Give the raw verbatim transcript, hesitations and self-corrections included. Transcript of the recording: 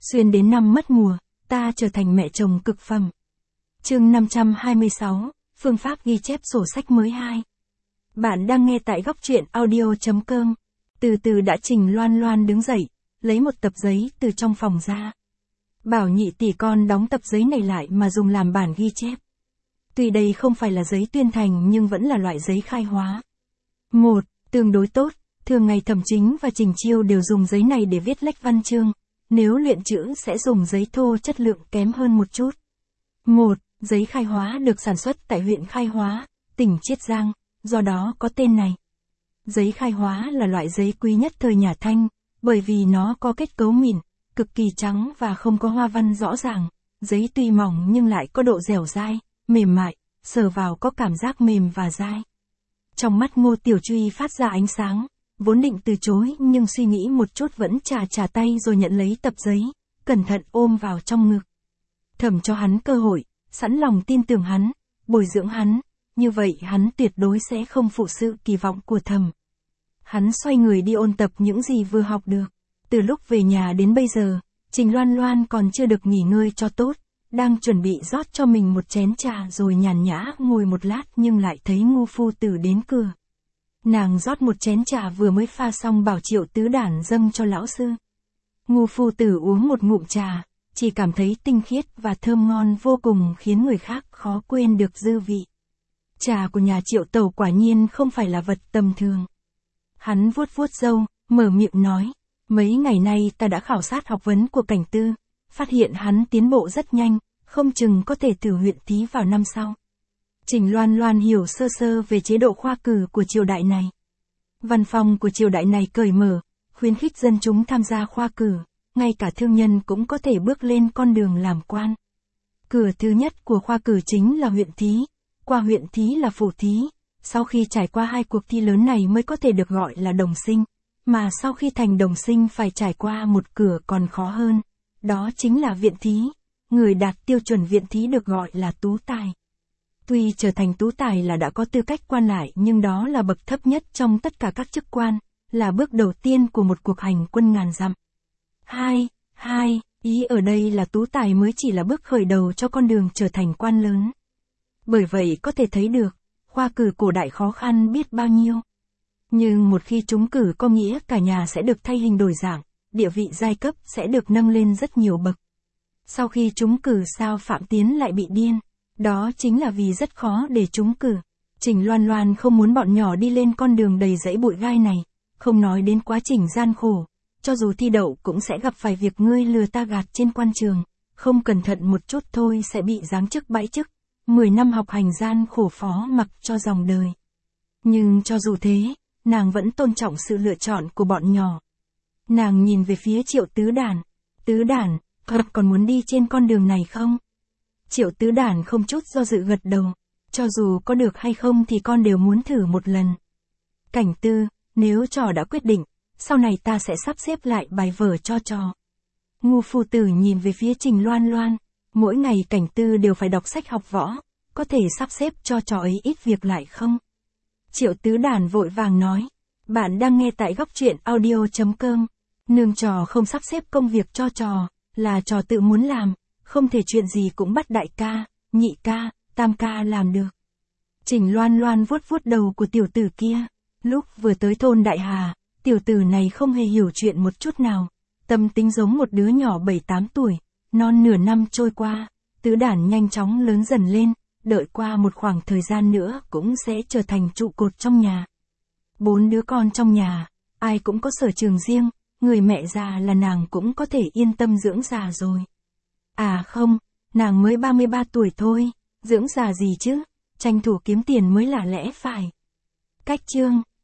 Xuyên đến năm mất mùa, ta trở thành mẹ chồng cực phẩm. Chương năm trăm hai mươi sáu, phương pháp ghi chép sổ sách mới hai. Bạn đang nghe tại góc truyện audio chấm com. Từ từ đã Trình Loan Loan đứng dậy, lấy một tập giấy từ trong phòng ra. Bảo nhị tỷ con đóng tập giấy này lại mà dùng làm bản ghi chép. Tuy đây không phải là giấy tuyên thành nhưng vẫn là loại giấy khai hóa. Một, tương đối tốt, thường ngày Thẩm Chính và Trình Chiêu đều dùng giấy này để viết lách văn chương. Nếu luyện chữ sẽ dùng giấy thô chất lượng kém hơn một chút. Một, giấy khai hóa được sản xuất tại huyện Khai Hóa, tỉnh Chiết Giang, do đó có tên này. Giấy khai hóa là loại giấy quý nhất thời nhà Thanh, bởi vì nó có kết cấu mịn, cực kỳ trắng và không có hoa văn rõ ràng. Giấy tuy mỏng nhưng lại có độ dẻo dai, mềm mại, sờ vào có cảm giác mềm và dai. Trong mắt Ngô Tiểu Truy phát ra ánh sáng, vốn định từ chối nhưng suy nghĩ một chút vẫn chà chà tay rồi nhận lấy tập giấy, cẩn thận ôm vào trong ngực. Thẩm cho hắn cơ hội, sẵn lòng tin tưởng hắn, bồi dưỡng hắn, như vậy hắn tuyệt đối sẽ không phụ sự kỳ vọng của Thẩm. Hắn xoay người đi ôn tập những gì vừa học được. Từ lúc về nhà đến bây giờ, Trình Loan Loan còn chưa được nghỉ ngơi cho tốt, đang chuẩn bị rót cho mình một chén trà rồi nhàn nhã ngồi một lát nhưng lại thấy Ngô phu tử đến cửa. Nàng rót một chén trà vừa mới pha xong bảo Triệu Tứ Đản dâng cho lão sư. Ngô phu tử uống một ngụm trà, chỉ cảm thấy tinh khiết và thơm ngon vô cùng khiến người khác khó quên được dư vị. Trà của nhà Triệu tẩu quả nhiên không phải là vật tầm thường. Hắn vuốt vuốt râu, mở miệng nói, mấy ngày nay ta đã khảo sát học vấn của Cảnh Tư, phát hiện hắn tiến bộ rất nhanh, không chừng có thể thử huyện thí vào năm sau. Trình Loan Loan hiểu sơ sơ về chế độ khoa cử của triều đại này. Văn phòng của triều đại này cởi mở, khuyến khích dân chúng tham gia khoa cử, ngay cả thương nhân cũng có thể bước lên con đường làm quan. Cửa thứ nhất của khoa cử chính là huyện thí, qua huyện thí là phủ thí, sau khi trải qua hai cuộc thi lớn này mới có thể được gọi là đồng sinh, mà sau khi thành đồng sinh phải trải qua một cửa còn khó hơn, đó chính là viện thí, người đạt tiêu chuẩn viện thí được gọi là tú tài. Tuy trở thành tú tài là đã có tư cách quan lại nhưng đó là bậc thấp nhất trong tất cả các chức quan, là bước đầu tiên của một cuộc hành quân ngàn dặm. Hai, hai, ý ở đây là tú tài mới chỉ là bước khởi đầu cho con đường trở thành quan lớn. Bởi vậy có thể thấy được, khoa cử cổ đại khó khăn biết bao nhiêu. Nhưng một khi trúng cử có nghĩa cả nhà sẽ được thay hình đổi dạng, địa vị giai cấp sẽ được nâng lên rất nhiều bậc. Sau khi trúng cử sao Phạm Tiến lại bị điên? Đó chính là vì rất khó để trúng cử. Trình Loan Loan không muốn bọn nhỏ đi lên con đường đầy rẫy bụi gai này, không nói đến quá trình gian khổ, cho dù thi đậu cũng sẽ gặp phải việc ngươi lừa ta gạt trên quan trường, không cẩn thận một chút thôi sẽ bị giáng chức bãi chức, mười năm học hành gian khổ phó mặc cho dòng đời. Nhưng cho dù thế, nàng vẫn tôn trọng sự lựa chọn của bọn nhỏ. Nàng nhìn về phía Triệu Tứ Đản, Tứ Đản, con còn muốn đi trên con đường này không? Triệu Tứ Đản không chút do dự gật đầu, cho dù có được hay không thì con đều muốn thử một lần. Cảnh Tư, nếu trò đã quyết định, sau này ta sẽ sắp xếp lại bài vở cho trò. Ngô phu tử nhìn về phía Trình Loan Loan, mỗi ngày Cảnh Tư đều phải đọc sách học võ, có thể sắp xếp cho trò ấy ít việc lại không? Triệu Tứ Đản vội vàng nói, bạn đang nghe tại góc truyện audio chấm com, nương trò không sắp xếp công việc cho trò, là trò tự muốn làm. Không thể chuyện gì cũng bắt đại ca, nhị ca, tam ca làm được. Trình Loan Loan vuốt vuốt đầu của tiểu tử kia. Lúc vừa tới thôn Đại Hà, tiểu tử này không hề hiểu chuyện một chút nào. Tâm tính giống một đứa nhỏ bảy tám tuổi. Non nửa năm trôi qua, Tứ Đản nhanh chóng lớn dần lên, đợi qua một khoảng thời gian nữa cũng sẽ trở thành trụ cột trong nhà. Bốn đứa con trong nhà, ai cũng có sở trường riêng, người mẹ già là nàng cũng có thể yên tâm dưỡng già rồi. À không, nàng mới ba mươi ba tuổi thôi, dưỡng già gì chứ, tranh thủ kiếm tiền mới là lẽ phải. Cách chương